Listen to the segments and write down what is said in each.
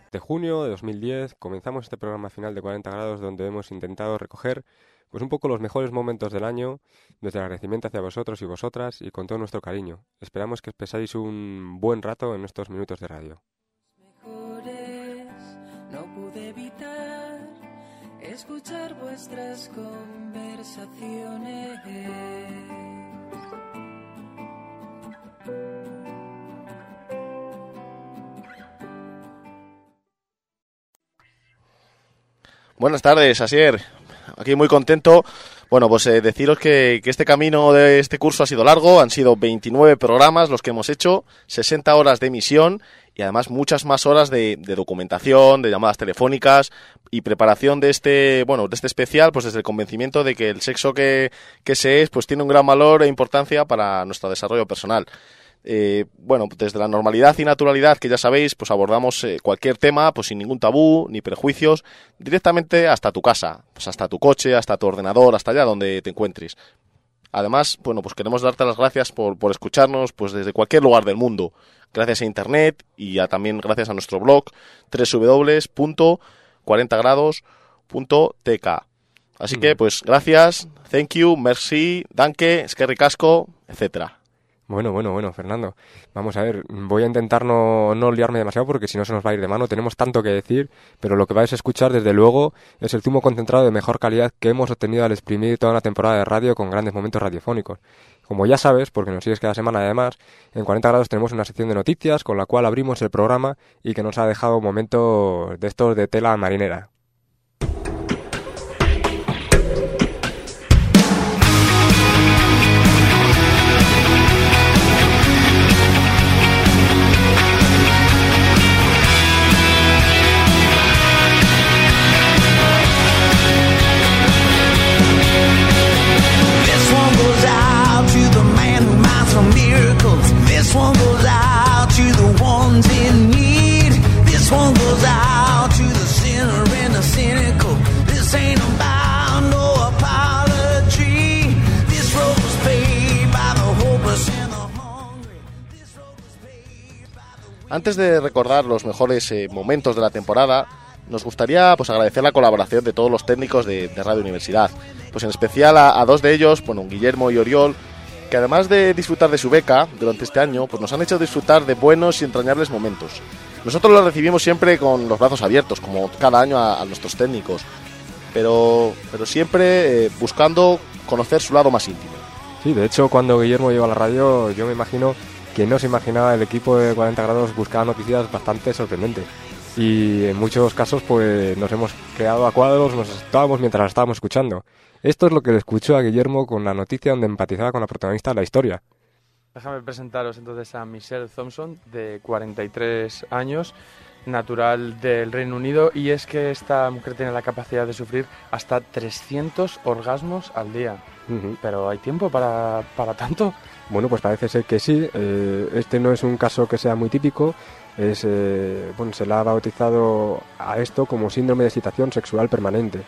De junio de 2010 comenzamos este programa final de 40 grados donde hemos intentado recoger pues un poco los mejores momentos del año, desde el agradecimiento hacia vosotros y vosotras y con todo nuestro cariño. Esperamos que paséis un buen rato en estos minutos de radio. No pude evitar escuchar vuestras conversaciones. Buenas tardes, Asier. Aquí muy contento. Bueno, pues deciros que este camino de este curso ha sido largo. Han sido 29 programas los que hemos hecho, 60 horas de emisión y además muchas más horas de documentación, de llamadas telefónicas y preparación de este especial, pues desde el convencimiento de que el sexo que se es, pues tiene un gran valor e importancia para nuestro desarrollo personal. Desde la normalidad y naturalidad que ya sabéis, pues abordamos cualquier tema, pues sin ningún tabú ni prejuicios, directamente hasta tu casa, pues hasta tu coche, hasta tu ordenador, hasta allá donde te encuentres. Además, pues queremos darte las gracias por escucharnos, pues desde cualquier lugar del mundo, gracias a internet y también gracias a nuestro blog www.40grados.tk. Así que, pues gracias, thank you, merci, danke, eskerrik asko, etcétera. Bueno, Fernando. Vamos a ver, voy a intentar no liarme demasiado porque si no se nos va a ir de mano. Tenemos tanto que decir, pero lo que vais a escuchar, desde luego, es el zumo concentrado de mejor calidad que hemos obtenido al exprimir toda una temporada de radio con grandes momentos radiofónicos. Como ya sabes, porque nos sigues cada semana además, en 40 grados tenemos una sección de noticias con la cual abrimos el programa y que nos ha dejado momentos de estos de tela marinera. This one goes out to the ones in need. This one goes out to the sinner and the cynical. This ain't about no apology. This road was paid by the hopeless and the hungry. This road was paid by the... Antes de recordar los mejores momentos de la temporada, nos gustaría pues agradecer la colaboración de todos los técnicos de Radio Universidad. Pues en especial a dos de ellos, Guillermo y Oriol, que además de disfrutar de su beca durante este año, pues nos han hecho disfrutar de buenos y entrañables momentos. Nosotros los recibimos siempre con los brazos abiertos, como cada año a nuestros técnicos, pero siempre buscando conocer su lado más íntimo. Sí, de hecho, cuando Guillermo llegó a la radio, yo me imagino que no se imaginaba el equipo de 40 grados buscaba noticias bastante sorprendentes. Y en muchos casos, pues nos hemos quedado a cuadros, nos estábamos mientras la estábamos escuchando. Esto es lo que le escuchó a Guillermo con la noticia donde empatizaba con la protagonista de la historia. Déjame presentaros entonces a Michelle Thompson, de 43 años, natural del Reino Unido, y es que esta mujer tiene la capacidad de sufrir hasta 300 orgasmos al día. Uh-huh. ¿Pero hay tiempo para tanto? Bueno, pues parece ser que sí. Este no es un caso que sea muy típico. Se le ha bautizado a esto como síndrome de excitación sexual permanente.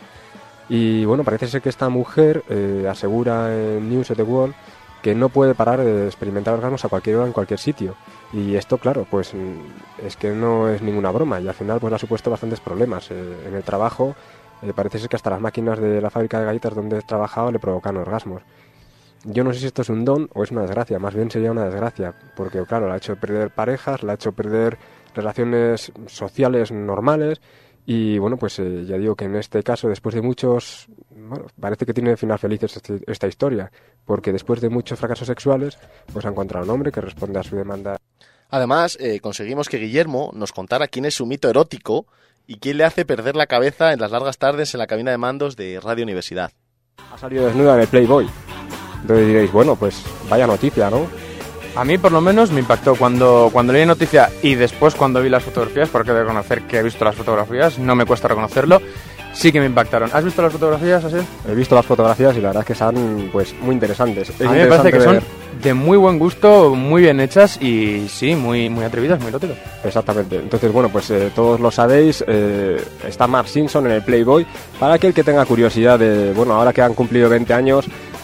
Y bueno, parece ser que esta mujer asegura en News of the World que no puede parar de experimentar orgasmos a cualquier hora en cualquier sitio. Y esto, claro, pues es que no es ninguna broma y al final pues le ha supuesto bastantes problemas. En el trabajo parece ser que hasta las máquinas de la fábrica de galletas donde trabajaba le provocan orgasmos. Yo no sé si esto es un don o es una desgracia, más bien sería una desgracia, porque claro, le ha hecho perder parejas, le ha hecho perder relaciones sociales normales. Y bueno, pues ya digo que en este caso, después de muchos... Bueno, parece que tiene final feliz esta historia, porque después de muchos fracasos sexuales, pues ha encontrado un hombre que responde a su demanda. Además, conseguimos que Guillermo nos contara quién es su mito erótico y quién le hace perder la cabeza en las largas tardes en la cabina de mandos de Radio Universidad. Ha salido desnuda en el Playboy. Entonces diréis, bueno, pues vaya noticia, ¿no? A mí por lo menos me impactó cuando leí noticia y después cuando vi las fotografías, porque he de reconocer que he visto las fotografías, no me cuesta reconocerlo, sí que me impactaron. ¿Has visto las fotografías, así? He visto las fotografías y la verdad es que son pues muy interesantes. A mí me parece que son de muy buen gusto, muy bien hechas y sí, muy atrevidas, muy eróticas. Exactamente. Entonces, bueno, pues todos lo sabéis, está Mark Simpson en el Playboy. Para aquel que tenga curiosidad de, bueno, ahora que han cumplido 20 años,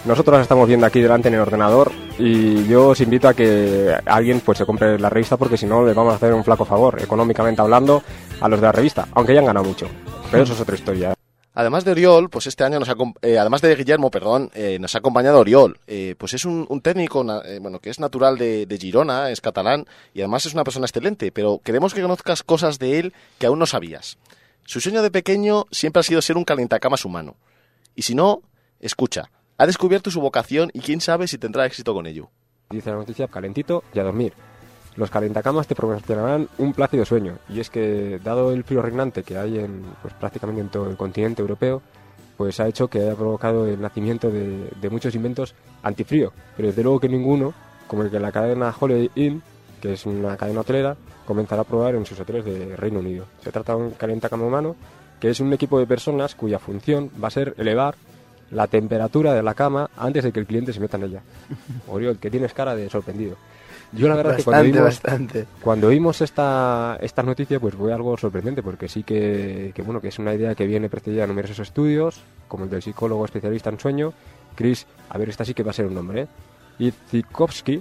nosotros las estamos viendo aquí delante en el ordenador y yo os invito a que alguien pues se compre la revista, porque si no les vamos a hacer un flaco favor, económicamente hablando, a los de la revista, aunque ya han ganado mucho. Pero eso es otra historia. Además de Oriol, pues este año además de Guillermo, nos ha acompañado Oriol. Pues es un técnico, que es natural de Girona, es catalán y además es una persona excelente, pero queremos que conozcas cosas de él que aún no sabías. Su sueño de pequeño siempre ha sido ser un calientacamas humano. Y si no, escucha, ha descubierto su vocación y quién sabe si tendrá éxito con ello. Dice la noticia, calentito y a dormir. Los calientacamas te proporcionarán un plácido sueño, y es que, dado el frío reinante que hay prácticamente en todo el continente europeo, pues ha hecho que haya provocado el nacimiento de muchos inventos antifrío, pero desde luego que ninguno, como el que la cadena Holiday Inn, que es una cadena hotelera, comenzará a probar en sus hoteles de Reino Unido. Se trata de un calientacama humano, que es un equipo de personas cuya función va a ser elevar la temperatura de la cama antes de que el cliente se meta en ella. Oriol, que tienes cara de sorprendido. Yo la verdad bastante, que cuando vimos esta noticia pues fue algo sorprendente, porque sí que es una idea que viene precedida de numerosos estudios, como el del psicólogo especialista en sueño, Chris, a ver, esta sí que va a ser un nombre, Idzikowski,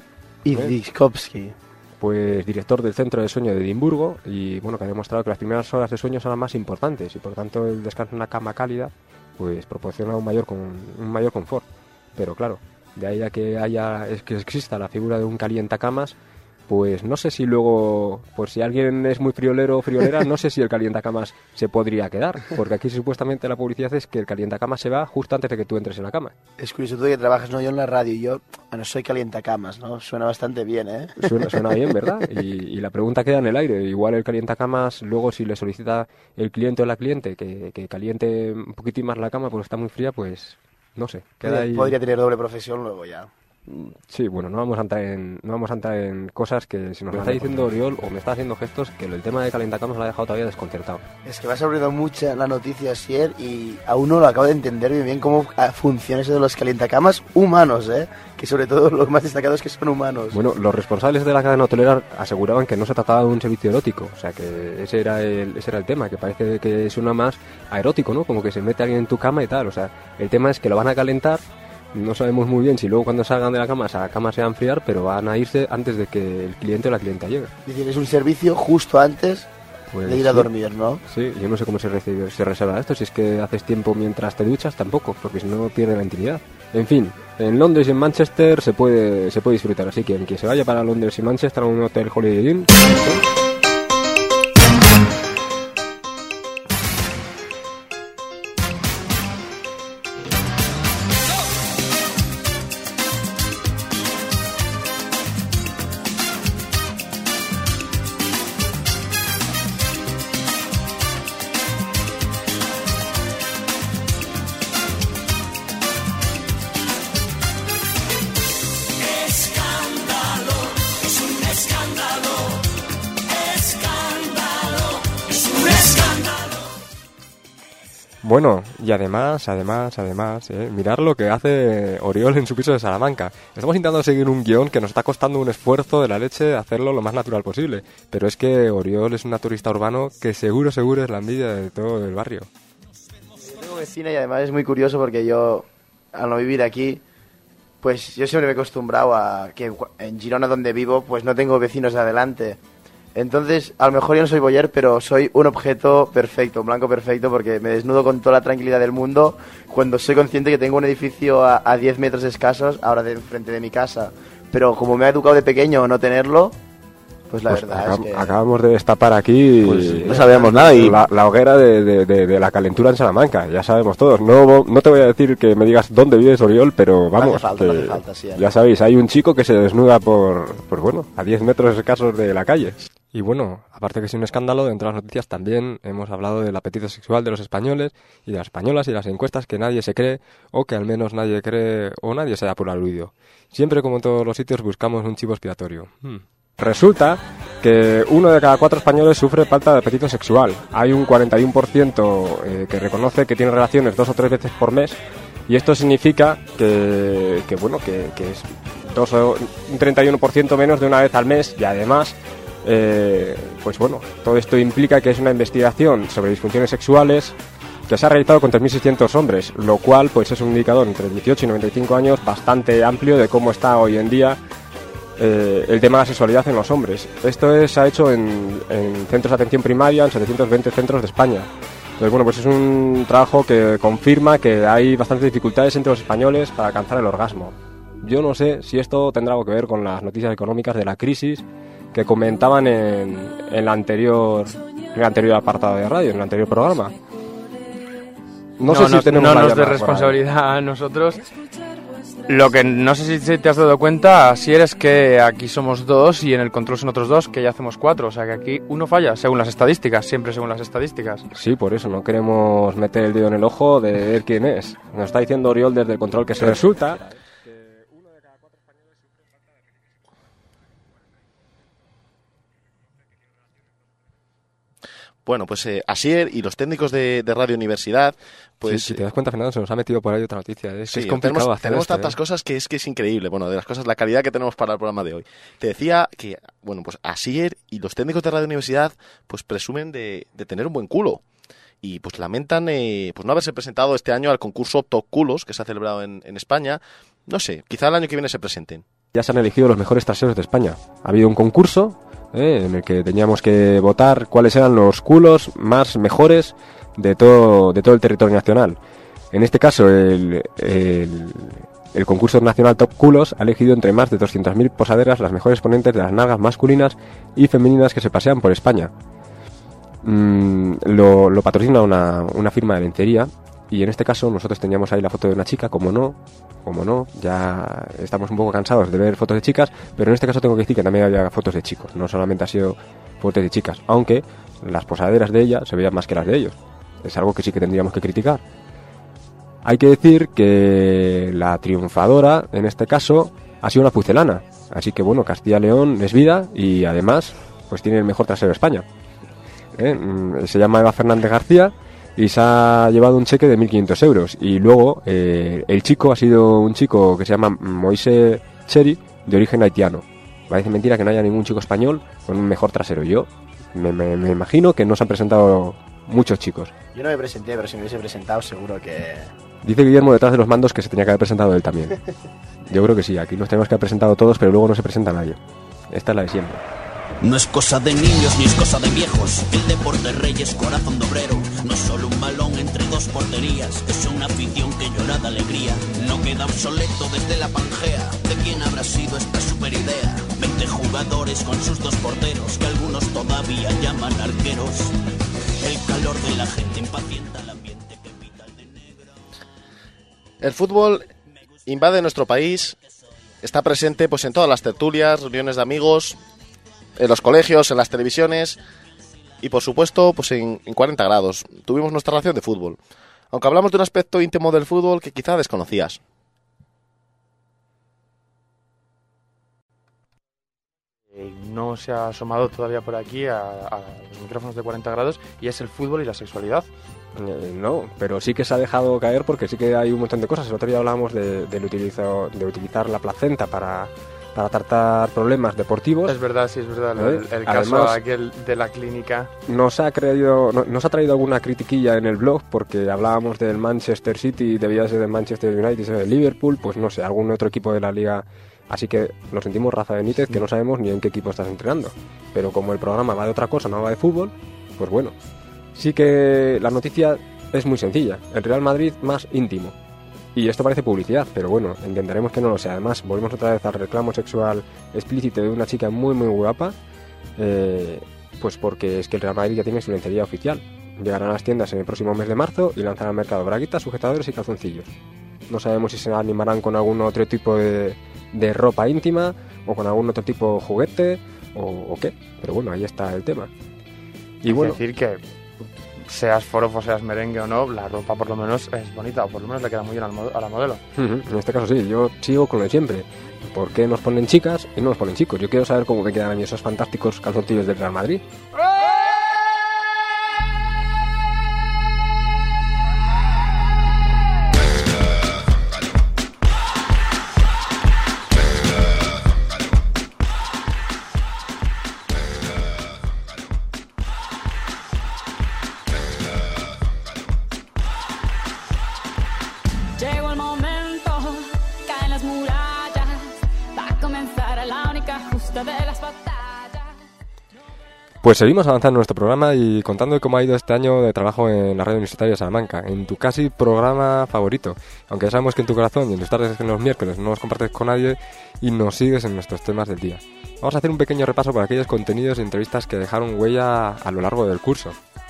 pues director del Centro de Sueño de Edimburgo, y que ha demostrado que las primeras horas de sueño son las más importantes y por tanto el descanso en una cama cálida pues proporciona un mayor confort. Pero claro, de ahí a que exista la figura de un calientacamas, pues no sé si luego, pues si alguien es muy friolero o friolera, no sé si el calientacamas se podría quedar, porque aquí supuestamente la publicidad es que el calientacamas se va justo antes de que tú entres en la cama. Es curioso tú que trabajas, ¿no? Yo en la radio y yo no soy calientacamas, ¿no? Suena bastante bien, ¿eh? Suena bien, ¿verdad? Y la pregunta queda en el aire. Igual el calientacamas, luego si le solicita el cliente o la cliente que caliente un poquitín más la cama porque está muy fría, pues no sé. Podría tener doble profesión luego ya. Sí, bueno, no vamos a entrar en cosas que si nos lo está diciendo Oriol o me está haciendo gestos, que el tema de calientacamas lo ha dejado todavía desconcertado. Es que me ha sorprendido mucho la noticia ayer y aún no lo acabo de entender bien cómo funciona eso de los calientacamas humanos, que sobre todo lo más destacado es que son humanos. Bueno, los responsables de la cadena hotelera aseguraban que no se trataba de un servicio erótico, o sea que ese era el tema, que parece que suena más a erótico, ¿no? Como que se mete alguien en tu cama y tal, o sea, el tema es que lo van a calentar. No sabemos muy bien si luego cuando salgan de la cama se va a enfriar, pero van a irse antes de que el cliente o la clienta llegue. Es decir, es un servicio justo antes de ir a dormir, ¿no? Sí, yo no sé cómo se reserva esto, si es que haces tiempo mientras te duchas, tampoco, porque si no pierde la intimidad. En fin, en Londres y en Manchester se puede disfrutar, así que quien se vaya para Londres y Manchester a un hotel Holiday Inn... Bueno, y además, mirar lo que hace Oriol en su piso de Salamanca. Estamos intentando seguir un guión que nos está costando un esfuerzo de la leche hacerlo lo más natural posible. Pero es que Oriol es un naturista urbano que seguro es la envidia de todo el barrio. Yo tengo vecina y además es muy curioso porque yo, al no vivir aquí, pues yo siempre me he acostumbrado a que en Girona donde vivo, pues no tengo vecinos de adelante. Entonces, a lo mejor yo no soy boyer, pero soy un objeto perfecto, un blanco perfecto, porque me desnudo con toda la tranquilidad del mundo cuando soy consciente que tengo un edificio a 10 metros escasos ahora de enfrente de mi casa. Pero como me ha educado de pequeño a no tenerlo, pues la verdad es que... Acabamos de destapar aquí... Pues no sabíamos nada y... La hoguera de la calentura en Salamanca, ya sabemos todos. No te voy a decir que me digas dónde vives, Oriol, pero vamos, no hace falta, sí, ya sabéis, hay un chico que se desnuda a 10 metros escasos de la calle. Y bueno, aparte que es un escándalo, dentro de las noticias también hemos hablado del apetito sexual de los españoles y de las españolas y las encuestas que nadie se cree o que al menos nadie cree o nadie se da por aludido. Siempre, como en todos los sitios, buscamos un chivo expiatorio. Resulta que 1 de cada 4 españoles sufre falta de apetito sexual. Hay un 41% que reconoce que tiene relaciones 2 o 3 veces por mes y esto significa que es un 31% menos de una vez al mes y además... pues bueno, todo esto implica que es una investigación sobre disfunciones sexuales que se ha realizado con 3.600 hombres, lo cual pues es un indicador entre 18 y 95 años bastante amplio de cómo está hoy en día el tema de la sexualidad en los hombres. Esto se ha hecho en centros de atención primaria, en 720 centros de España. Entonces, bueno, pues es un trabajo que confirma que hay bastantes dificultades entre los españoles para alcanzar el orgasmo. Yo no sé si esto tendrá algo que ver con las noticias económicas de la crisis que comentaban en el anterior apartado de radio, en el anterior programa. No sé si tenemos no nos dé responsabilidad a nosotros. Lo que no sé si te has dado cuenta, Asier, es que aquí somos 2 y en el control son otros 2, que ya hacemos 4. O sea que aquí uno falla, según las estadísticas, siempre según las estadísticas. Sí, por eso no queremos meter el dedo en el ojo de ver quién es. Nos está diciendo Oriol desde el control que se resulta. Bueno, pues Asier y los técnicos de Radio Universidad, pues... Sí, si te das cuenta, Fernando, se nos ha metido por ahí otra noticia. Sí, es complicado hacer tenemos esto, tantas cosas que es increíble. Bueno, de las cosas, la calidad que tenemos para el programa de hoy. Te decía que, bueno, pues Asier y los técnicos de Radio Universidad, pues presumen de tener un buen culo. Y pues lamentan pues no haberse presentado este año al concurso Top Culos, que se ha celebrado en España. No sé, quizá el año que viene se presenten. Ya se han elegido los mejores traseros de España. Ha habido un concurso en el que teníamos que votar cuáles eran los culos más mejores de todo el territorio nacional. En este caso, el concurso nacional Top Culos ha elegido entre más de 200.000 posaderas las mejores ponentes de las nalgas masculinas y femeninas que se pasean por España. Lo patrocina una firma de lencería, y en este caso nosotros teníamos ahí la foto de una chica, como no, ya estamos un poco cansados de ver fotos de chicas, pero en este caso tengo que decir que también había fotos de chicos, no solamente ha sido fotos de chicas, aunque las posaderas de ella se veían más que las de ellos. Es algo que sí que tendríamos que criticar. Hay que decir que la triunfadora en este caso ha sido una pucelana, así que bueno, Castilla y León es vida y además pues tiene el mejor trasero de España. Se llama Eva Fernández García y se ha llevado un cheque de 1.500 euros. Y luego el chico ha sido un chico que se llama Moise Cheri, de origen haitiano. Parece mentira que no haya ningún chico español con un mejor trasero. Yo me imagino que no se han presentado muchos chicos. Yo no me presenté, pero si me hubiese presentado seguro que... Dice Guillermo detrás de los mandos que se tenía que haber presentado él también. Yo creo que sí, aquí nos tenemos que haber presentado todos, pero luego no se presenta nadie. Esta es la de siempre. No es cosa de niños ni es cosa de viejos. El deporte rey es corazón de obrero. No solo un balón entre dos porterías. Es una afición que llora de alegría. No queda obsoleto desde la Pangea. ¿De quién habrá sido esta super idea? 20 jugadores con sus dos porteros, que algunos todavía llaman arqueros. El calor de la gente impacienta el ambiente que pita el de negro. El fútbol invade nuestro país. Está presente pues en todas las tertulias, reuniones de amigos, en los colegios, en las televisiones y por supuesto pues en 40 grados. Tuvimos nuestra ración de fútbol, aunque hablamos de un aspecto íntimo del fútbol que quizá desconocías. No se ha asomado todavía por aquí a los micrófonos de 40 grados y es el fútbol y la sexualidad. No, pero sí que se ha dejado caer porque sí que hay un montón de cosas. El otro día hablábamos de utilizar la placenta para tratar problemas deportivos. Es verdad, sí, es verdad. El caso además, aquel de la clínica. Nos ha traído alguna critiquilla en el blog porque hablábamos del Manchester City, debía ser del Manchester United, del Liverpool, pues no sé, algún otro equipo de la liga. Así que lo sentimos, Rafa Benítez, que no sabemos ni en qué equipo estás entrenando. Pero como el programa va de otra cosa, no va de fútbol, pues bueno. Sí que la noticia es muy sencilla. El Real Madrid más íntimo. Y esto parece publicidad, pero bueno, intentaremos que no lo sea. Además, volvemos otra vez al reclamo sexual explícito de una chica muy muy guapa, pues porque es que el Real Madrid ya tiene su lencería oficial. Llegarán a las tiendas en el próximo mes de marzo y lanzarán al mercado braguitas, sujetadores y calzoncillos. No sabemos si se animarán con algún otro tipo de ropa íntima o con algún otro tipo de juguete o qué, pero bueno, ahí está el tema. Y bueno, es decir que seas forofo, seas merengue o no, la ropa por lo menos es bonita, o por lo menos le queda muy bien a la modelo. En este caso sí, yo sigo con lo de siempre. ¿Por qué nos ponen chicas y no nos ponen chicos? Yo quiero saber cómo me quedan a mí esos fantásticos calzoncillos del Real Madrid. frente de las batallas. Pues seguimos avanzando en nuestro programa y contando cómo ha ido este año de trabajo en la Radio Universitaria de Salamanca, en tu casi programa favorito. Aunque ya sabemos que en tu corazón y en tus tardes en los miércoles no los compartes con nadie y nos sigues en nuestros temas del día. Vamos a hacer un pequeño repaso por aquellos contenidos y entrevistas que dejaron huella a lo largo del curso.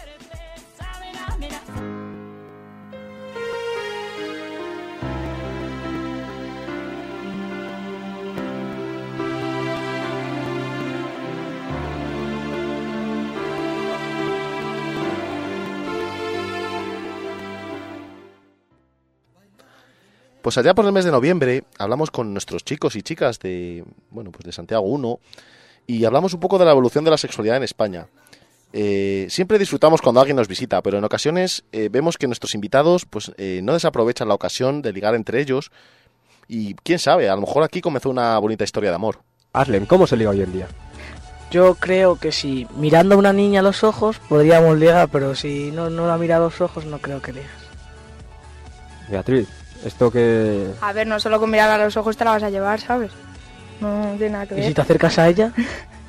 Pues allá por el mes de noviembre hablamos con nuestros chicos y chicas de Santiago 1 y hablamos un poco de la evolución de la sexualidad en España. Siempre disfrutamos cuando alguien nos visita, pero en ocasiones vemos que nuestros invitados no desaprovechan la ocasión de ligar entre ellos y quién sabe, a lo mejor aquí comenzó una bonita historia de amor. Aslem, ¿cómo se liga hoy en día? Yo creo que si mirando a una niña a los ojos podríamos ligar, pero si no la mira a los ojos no creo que ligas. Beatriz, esto que... A ver, no solo con mirar a los ojos te la vas a llevar, ¿sabes? No tiene nada que ver. ¿Y si te acercas a ella?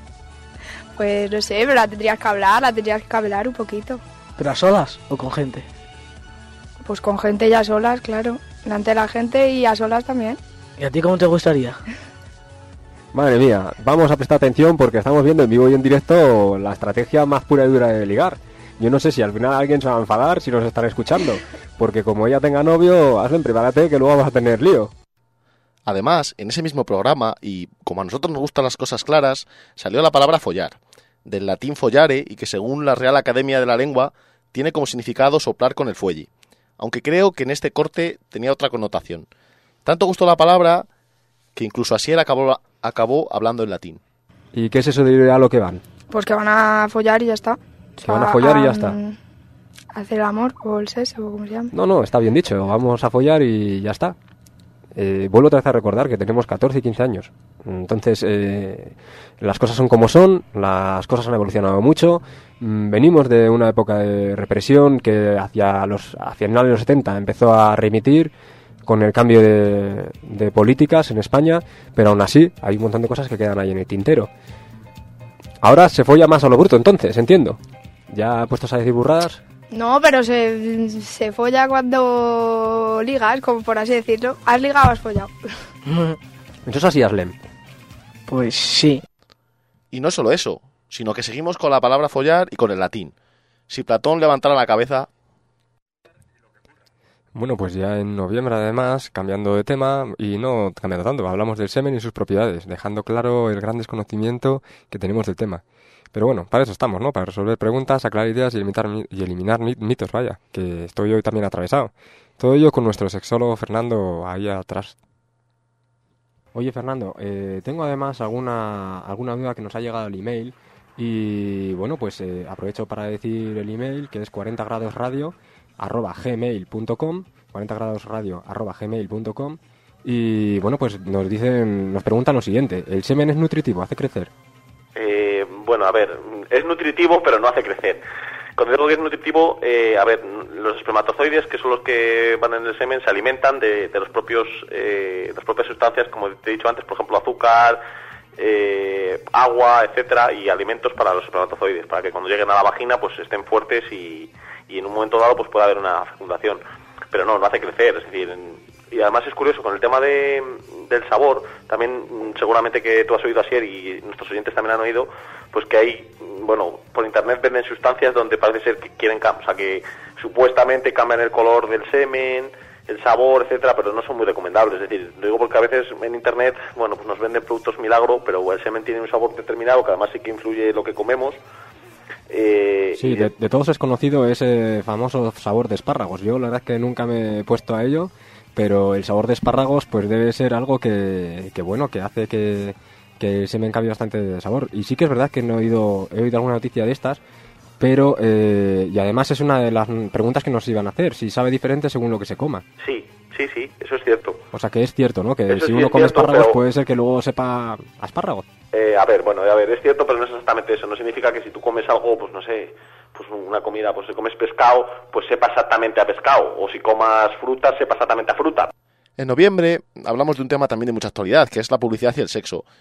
Pues no sé, pero la tendrías que hablar un poquito. ¿Pero a solas o con gente? Pues con gente y a solas, claro. Delante de la gente y a solas también. ¿Y a ti cómo te gustaría? Madre mía, vamos a prestar atención porque estamos viendo en vivo y en directo la estrategia más pura y dura de ligar. Yo no sé si al final alguien se va a enfadar si nos están escuchando, porque como ella tenga novio, Aslem, prepárate que luego vas a tener lío. Además, en ese mismo programa, y como a nosotros nos gustan las cosas claras, salió la palabra follar, del latín follare, y que según la Real Academia de la Lengua, tiene como significado soplar con el fuelle. Aunque creo que en este corte tenía otra connotación. Tanto gustó la palabra que incluso Asier acabó hablando en latín. ¿Y qué es eso de ir a lo que van? Pues que van a follar y ya está. Se van a follar y ya está. Hacer el amor o el sexo, o como se llama. No, está bien dicho, vamos a follar y ya está. Vuelvo otra vez a recordar que tenemos 14 y 15 años. Entonces, las cosas son como son, las cosas han evolucionado mucho. Venimos de una época de represión que hacia finales de los 70 empezó a remitir con el cambio de políticas en España, pero aún así hay un montón de cosas que quedan ahí en el tintero. Ahora se folla más a lo bruto, entonces, entiendo. ¿Ya puestos a decir burradas? No, pero se folla cuando ligas, como por así decirlo. ¿Has ligado o has follado? Eso es así, Aslem. Pues sí. Y no solo eso, sino que seguimos con la palabra follar y con el latín. Si Platón levantara la cabeza... Bueno, pues ya en noviembre, además, cambiando de tema, y no cambiando tanto, hablamos del semen y sus propiedades, dejando claro el gran desconocimiento que tenemos del tema. Pero bueno, para eso estamos, ¿no? Para resolver preguntas, aclarar ideas y eliminar mitos, vaya, que estoy hoy también atravesado. Todo ello con nuestro sexólogo Fernando ahí atrás. Oye, Fernando, tengo además alguna duda que nos ha llegado al email y, bueno, pues aprovecho para decir el email, que es 40gradosradio@gmail.com, 40gradosradio@gmail.com, y, bueno, pues nos preguntan lo siguiente: ¿el semen es nutritivo? ¿Hace crecer? Bueno, a ver, es nutritivo, pero no hace crecer. Cuando digo que es nutritivo, los espermatozoides, que son los que van en el semen, se alimentan de las propias sustancias, como te he dicho antes, por ejemplo, azúcar, agua, etcétera, y alimentos para los espermatozoides, para que cuando lleguen a la vagina pues estén fuertes y en un momento dado pues pueda haber una fecundación. Pero no hace crecer, es decir... Y además es curioso, con el tema del sabor, también seguramente que tú has oído Asier y nuestros oyentes también han oído, pues que hay, por internet venden sustancias donde parece ser que quieren, o sea, que supuestamente cambian el color del semen, el sabor, etcétera, pero no son muy recomendables. Es decir, lo digo porque a veces en internet, pues nos venden productos milagro, pero el semen tiene un sabor determinado que además sí que influye lo que comemos. Sí, de todos es conocido ese famoso sabor de espárragos. Yo la verdad es que nunca me he puesto a ello, pero el sabor de espárragos pues debe ser algo que hace que el semen cambie bastante de sabor. Y sí que es verdad que he oído alguna noticia de estas, pero y además es una de las preguntas que nos iban a hacer, si sabe diferente según lo que se coma. Sí, eso es cierto. O sea que es cierto, ¿no? Que eso si uno come espárragos puede ser que luego sepa a espárragos. Es cierto, pero no es exactamente eso. No significa que si tú comes algo, pues no sé, pues una comida, pues si comes pescado, pues sepa exactamente a pescado. O si comas fruta, sepa exactamente a fruta. En noviembre hablamos de un tema también de mucha actualidad, que es la publicidad y el sexo.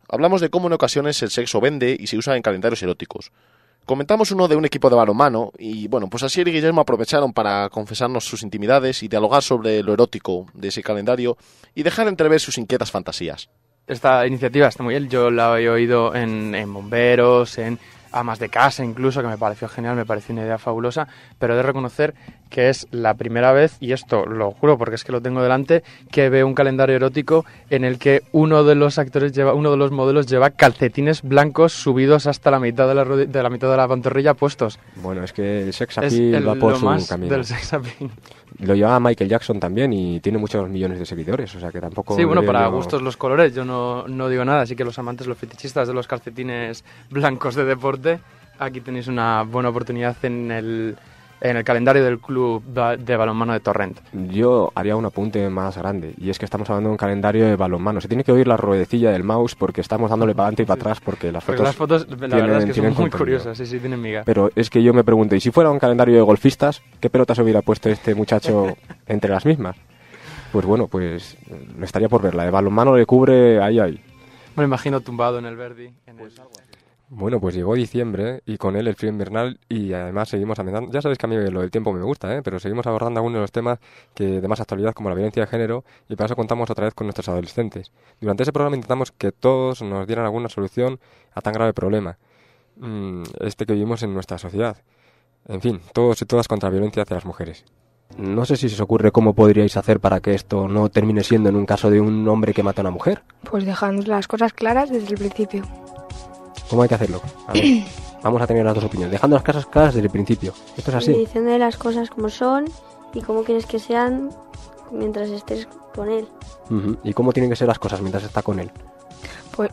hablamos de cómo en ocasiones el sexo vende y se usa en calendarios eróticos. Comentamos uno de un equipo de balonmano y, bueno, pues Asier y Guillermo aprovecharon para confesarnos sus intimidades y dialogar sobre lo erótico de ese calendario y dejar entrever sus inquietas fantasías. Esta iniciativa está muy bien, yo la he oído en bomberos, en amas de casa incluso, que me pareció genial, me pareció una idea fabulosa, pero he de reconocer que es la primera vez, y esto lo juro porque es que lo tengo delante, que veo un calendario erótico en el que uno de los modelos lleva calcetines blancos subidos hasta la mitad de la mitad de la pantorrilla puestos. Bueno, es que el sex appeal va por su camino. Del sex appeal. Lo lleva Michael Jackson también y tiene muchos millones de seguidores, o sea que tampoco... Sí, bueno, para gustos los colores, yo no digo nada, así que los amantes, los fetichistas de los calcetines blancos de deporte, aquí tenéis una buena oportunidad en el calendario del club de balonmano de Torrent. Yo haría un apunte más grande, y es que estamos hablando de un calendario de balonmano. Se tiene que oír la ruedecilla del mouse porque estamos dándole para adelante y para atrás porque las fotos la verdad es que son muy curiosas, sí, tienen miga. Pero es que yo me pregunto, ¿y si fuera un calendario de golfistas, qué pelotas hubiera puesto este muchacho entre las mismas? Pues bueno, pues me estaría por ver. La de balonmano le cubre ahí. Me imagino tumbado en el Verdi. Bueno, pues llegó diciembre y con él el frío invernal y además seguimos amenazando. Ya sabéis que a mí lo del tiempo me gusta, pero seguimos abordando algunos de los temas de más actualidad como la violencia de género y para eso contamos otra vez con nuestros adolescentes. Durante ese programa intentamos que todos nos dieran alguna solución a tan grave problema, que vivimos en nuestra sociedad. En fin, todos y todas contra la violencia hacia las mujeres. No sé si se os ocurre cómo podríais hacer para que esto no termine siendo en un caso de un hombre que mata a una mujer. Pues dejando las cosas claras desde el principio. ¿Cómo hay que hacerlo? A ver, vamos a tener las dos opiniones. Dejando las cosas claras desde el principio. ¿Esto es así? Diciendo las cosas como son y cómo quieres que sean mientras estés con él. ¿Y cómo tienen que ser las cosas mientras está con él? Pues...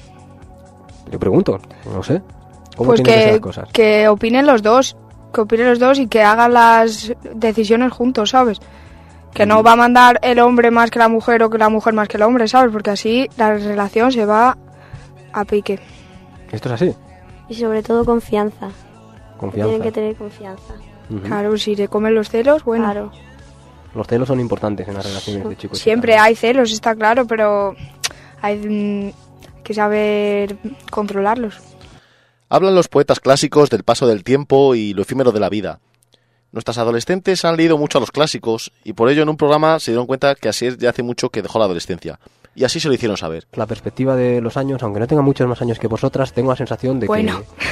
Yo pregunto, no sé. ¿Cómo pues tienen que ser las cosas? Que opinen los dos. Que opinen los dos y que hagan las decisiones juntos, ¿sabes? Que no va a mandar el hombre más que la mujer o que la mujer más que el hombre, ¿sabes? Porque así la relación se va a pique. ¿Esto es así? Y sobre todo confianza. Confianza. Tienen que tener confianza. Claro, si le comen los celos, bueno. Claro. Los celos son importantes en las relaciones de chicos. Siempre hay celos, está claro, pero hay que saber controlarlos. Hablan los poetas clásicos del paso del tiempo y lo efímero de la vida. Nuestras adolescentes han leído mucho a los clásicos y por ello en un programa se dieron cuenta que Asier ya hace mucho que dejó la adolescencia. Y así se lo hicieron saber. La perspectiva de los años, aunque no tenga muchos más años que vosotras, tengo la sensación de que...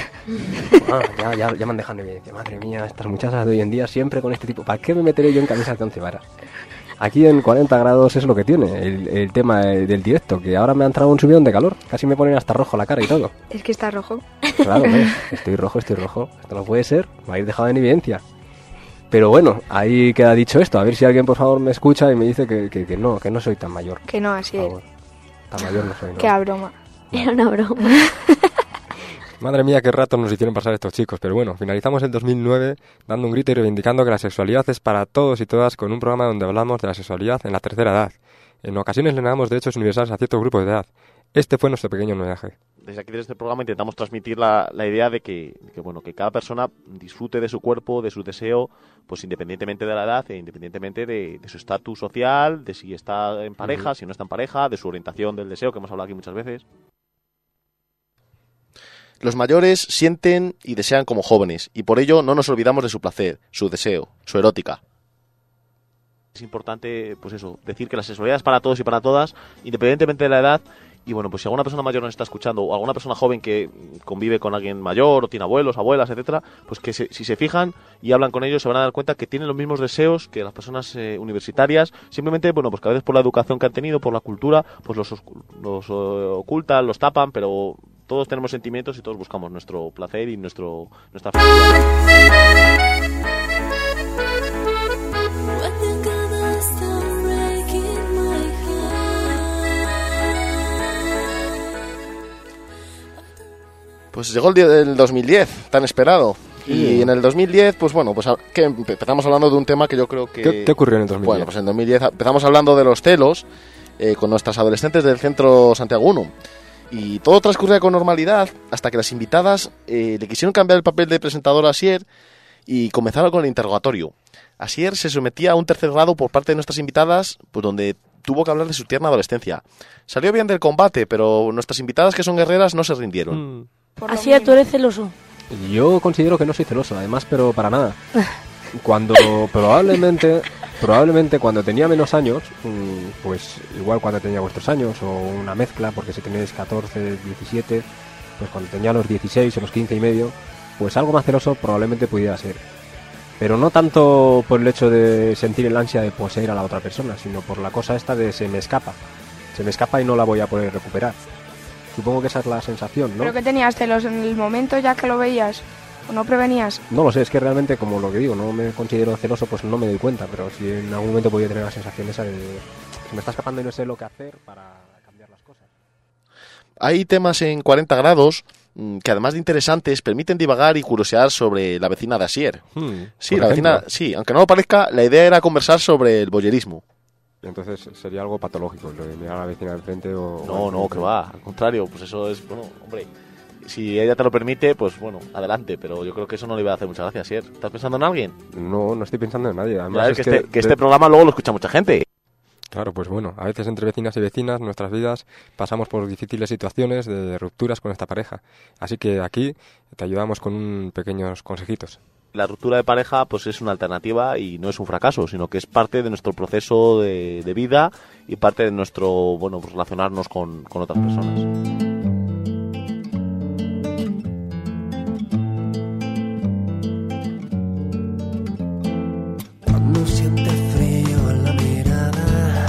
ya me han dejado en evidencia. Madre mía, estas muchachas de hoy en día siempre con este tipo... ¿Para qué me meteré yo en camisas de 11 varas? Aquí en 40 grados es lo que tiene el tema del directo, que ahora me ha entrado un subidón de calor. Casi me ponen hasta rojo la cara y todo. Es que está rojo. Claro, estoy rojo. Esto no puede ser, va a ir dejado en evidencia. Pero bueno, ahí queda dicho esto. A ver si alguien por favor me escucha y me dice que no soy tan mayor. Que no, así es. Tan mayor no soy, ¿no? Que a broma. Era una broma. Madre mía, qué rato nos hicieron pasar estos chicos. Pero bueno, finalizamos el 2009 dando un grito y reivindicando que la sexualidad es para todos y todas con un programa donde hablamos de la sexualidad en la tercera edad. En ocasiones le negamos derechos universales a ciertos grupos de edad. Este fue nuestro pequeño homenaje. Desde aquí, desde este programa, intentamos transmitir la idea de que cada persona disfrute de su cuerpo, de su deseo, pues independientemente de la edad e independientemente de su estatus social, de si está en pareja, si no está en pareja, de su orientación del deseo, que hemos hablado aquí muchas veces. Los mayores sienten y desean como jóvenes, y por ello no nos olvidamos de su placer, su deseo, su erótica. Es importante, pues eso, decir que la sexualidad es para todos y para todas, independientemente de la edad. Y bueno, pues si alguna persona mayor nos está escuchando o alguna persona joven que convive con alguien mayor o tiene abuelos, abuelas, etcétera, pues que si se fijan y hablan con ellos se van a dar cuenta que tienen los mismos deseos que las personas universitarias. Simplemente, bueno, pues que a veces por la educación que han tenido, por la cultura, pues los ocultan, los tapan, pero todos tenemos sentimientos y todos buscamos nuestro placer y nuestra felicidad. Pues llegó el día del 2010, tan esperado. Y en el 2010, pues bueno, pues que empezamos hablando de un tema que yo creo que... ¿Qué ocurrió en el 2010? Bueno, pues en el 2010 empezamos hablando de los celos con nuestras adolescentes del centro santiaguno. Y todo transcurría con normalidad hasta que las invitadas le quisieron cambiar el papel de presentador a Asier y comenzaron con el interrogatorio. Asier se sometía a un tercer grado por parte de nuestras invitadas, pues donde tuvo que hablar de su tierna adolescencia. Salió bien del combate, pero nuestras invitadas, que son guerreras, no se rindieron. Así tú eres celoso. Yo considero que no soy celoso, además, pero para nada. Cuando probablemente cuando tenía menos años, pues igual cuando tenía vuestros años, o una mezcla, porque si tenéis 14, 17, pues cuando tenía los 16 o los 15 y medio, pues algo más celoso probablemente pudiera ser. Pero no tanto por el hecho de sentir el ansia de poseer a la otra persona, sino por la cosa esta de se me escapa y no la voy a poder recuperar. Supongo que esa es la sensación, ¿no? ¿Pero qué tenías celos en el momento ya que lo veías? ¿O no prevenías? No lo sé, es que realmente, como lo que digo, no me considero celoso, pues no me doy cuenta, pero si en algún momento podía tener la sensación esa de se me está escapando y no sé lo que hacer para cambiar las cosas. Hay temas en 40 grados que, además de interesantes, permiten divagar y curiosear sobre la vecina de Asier. Sí, la vecina, sí, aunque no lo parezca, la idea era conversar sobre el voyerismo. Entonces sería algo patológico, lo de mirar a la vecina de enfrente o... No, que va, al contrario, pues eso es, bueno, hombre, si ella te lo permite, pues bueno, adelante, pero yo creo que eso no le iba a hacer mucha gracia, Asier. ¿Estás pensando en alguien? No estoy pensando en nadie. Además, es que este programa luego lo escucha mucha gente. Claro, pues bueno, a veces entre vecinas y vecinas, nuestras vidas, pasamos por difíciles situaciones de rupturas con esta pareja. Así que aquí te ayudamos con pequeños consejitos. La ruptura de pareja pues es una alternativa y no es un fracaso, sino que es parte de nuestro proceso de vida y parte de nuestro, bueno, pues relacionarnos con otras personas. Cuando siente frío en la mirada.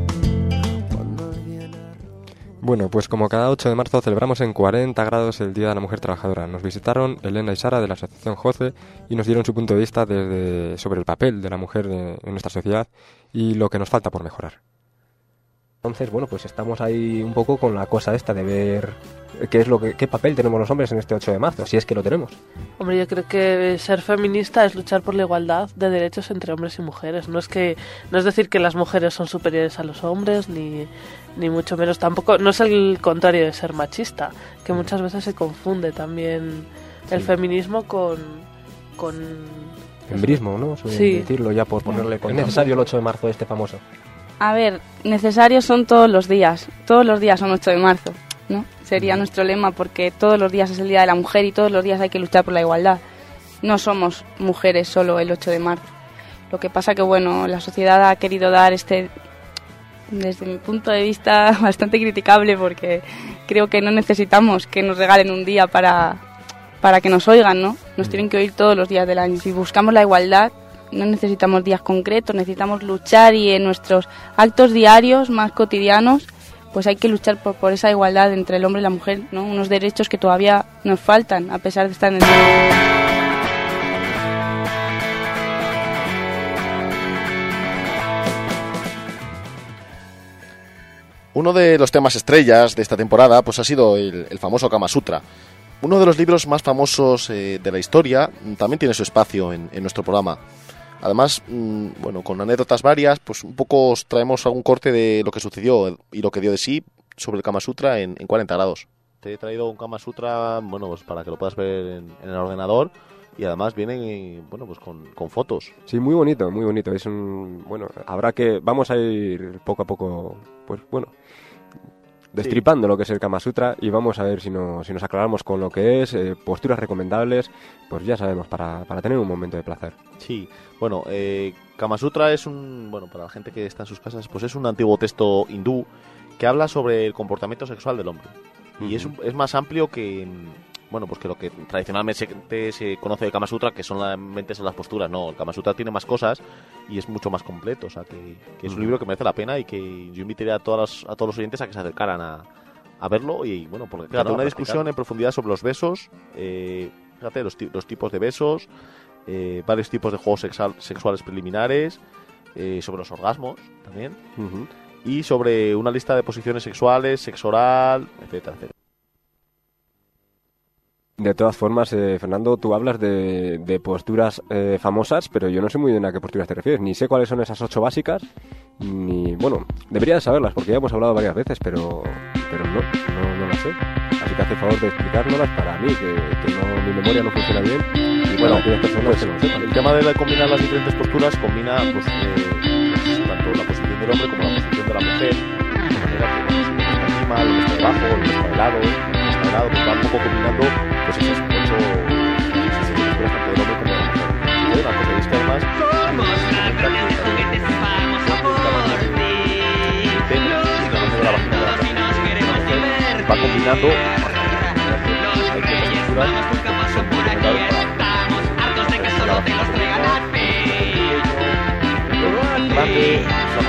Bueno, pues como cada 8 de marzo celebramos en 40 grados el Día de la Mujer Trabajadora. Nos visitaron Elena y Sara de la Asociación JOCE y nos dieron su punto de vista sobre el papel de la mujer en nuestra sociedad y lo que nos falta por mejorar. Entonces, bueno, pues estamos ahí un poco con la cosa esta de ver qué papel tenemos los hombres en este 8 de marzo, si es que lo tenemos. Hombre, yo creo que ser feminista es luchar por la igualdad de derechos entre hombres y mujeres. No es decir que las mujeres son superiores a los hombres, ni mucho menos. Tampoco, no es el contrario de ser machista, que muchas veces se confunde también el feminismo con fembrismo, ¿no? Sí. Decirlo ya por ponerle... ¿Es necesario el 8 de marzo este famoso? A ver, necesarios son todos los días son 8 de marzo, ¿no? Sería nuestro lema, porque todos los días es el Día de la Mujer y todos los días hay que luchar por la igualdad. No somos mujeres solo el 8 de marzo. Lo que pasa que, bueno, la sociedad ha querido dar desde mi punto de vista, bastante criticable, porque creo que no necesitamos que nos regalen un día para que nos oigan, ¿no? Nos tienen que oír todos los días del año. Si buscamos la igualdad, no necesitamos días concretos, necesitamos luchar, y en nuestros actos diarios más cotidianos pues hay que luchar por esa igualdad entre el hombre y la mujer, ¿no? Unos derechos que todavía nos faltan a pesar de estar en el mundo. Uno de los temas estrellas de esta temporada pues ha sido el famoso Kama Sutra. Uno de los libros más famosos de la historia también tiene su espacio en nuestro programa. Además, bueno, con anécdotas varias, pues un poco os traemos algún corte de lo que sucedió y lo que dio de sí sobre el Kama Sutra en 40 grados. Te he traído un Kama Sutra, bueno, pues para que lo puedas ver en el ordenador, y además viene, bueno, pues con fotos. Sí, muy bonito, muy bonito. Es bueno, vamos a ir poco a poco, pues bueno, destripando lo que es el Kama Sutra, y vamos a ver si nos aclaramos con lo que es, posturas recomendables, pues ya sabemos, para tener un momento de placer. Sí, bueno, Kama Sutra es bueno, para la gente que está en sus casas, pues es un antiguo texto hindú que habla sobre el comportamiento sexual del hombre. Y es más amplio que, bueno, pues que lo que tradicionalmente se conoce de Kama Sutra, que solamente son las posturas. No, el Kama Sutra tiene más cosas y es mucho más completo. O sea, que es un libro que merece la pena y que yo invitaría a todos los oyentes a que se acercaran a verlo. Y bueno, porque claro, una discusión en profundidad sobre los besos, fíjate, los tipos de besos, varios tipos de juegos sexuales preliminares, sobre los orgasmos también, y sobre una lista de posiciones sexuales, sexo oral, etcétera, etcétera. De todas formas, Fernando, tú hablas de posturas famosas, pero yo no sé muy bien a qué posturas te refieres, ni sé cuáles son esas 8 básicas, ni... Bueno, debería de saberlas, porque ya hemos hablado varias veces, pero no las sé. Así que hace favor de explicárnoslas para mí, que mi memoria no funciona bien, y bueno, aquellas personas que no sepan. El tema de combinar las diferentes posturas combina pues tanto la posición del hombre como la posición de la mujer, de manera que lo que está encima, lo que está debajo, lo que está de lado, pues va un poco combinando pues esos 8 estructuras tanto del hombre como de la mujer. Y una cosa, y es que además va combinando hay ciertas estructuras que son fundamentales para la vagina grande.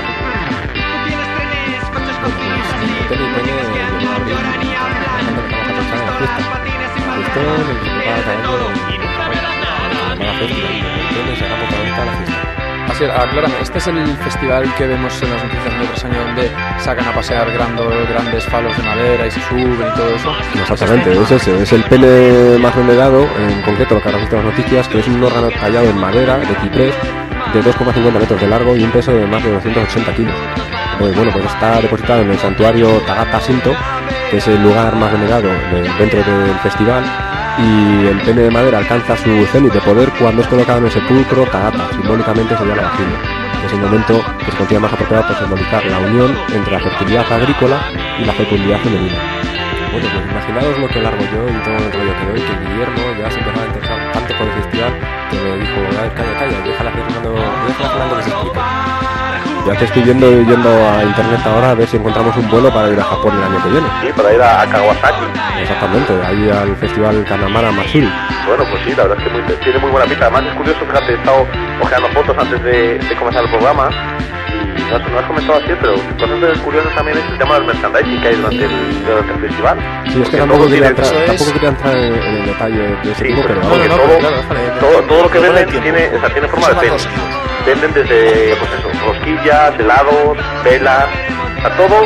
Así, aclárame, este es el festival que vemos en las noticias de otros años donde sacan a pasear grandes falos de madera y se suben y todo eso. Exactamente, es ese, es el pene más remedado, en concreto lo que habrás visto en las noticias, que es un órgano tallado en madera de ciprés de 2,50 metros de largo y un peso de más de 280 kilos. Bueno, pues está depositado en el santuario Tagata Shinto, que es el lugar más venerado dentro del festival, y el pene de madera alcanza su cenit de poder cuando es colocado en el sepulcro Tagata, simbólicamente sería la vagina, que es el momento que se considera más apropiado para simbolizar la unión entre la fertilidad agrícola y la fecundidad femenina. Bueno, pues imaginaos lo que largo yo y todo el rollo que doy, que Guillermo ya se empezaba a interesar tanto por el festival que me dijo, a ver, calla, déjala Fernando que se explique. Ya te estoy yendo a internet ahora a ver si encontramos un vuelo para ir a Japón el año que viene. Sí, para ir a Kawasaki. Exactamente, ahí al festival Kanamara Matsuri. Bueno, pues sí, la verdad es que tiene muy buena pinta. Además es curioso, fíjate, he estado ojeando fotos antes de comenzar el programa y no has comentado así, pero cosas curiosas también es el tema del merchandising que hay durante el festival. Sí, es que tampoco quería entrar en el detalle de ese tipo, pero todo lo que venden tiene forma de pene. Venden desde pues eso, rosquillas, helados, velas, todo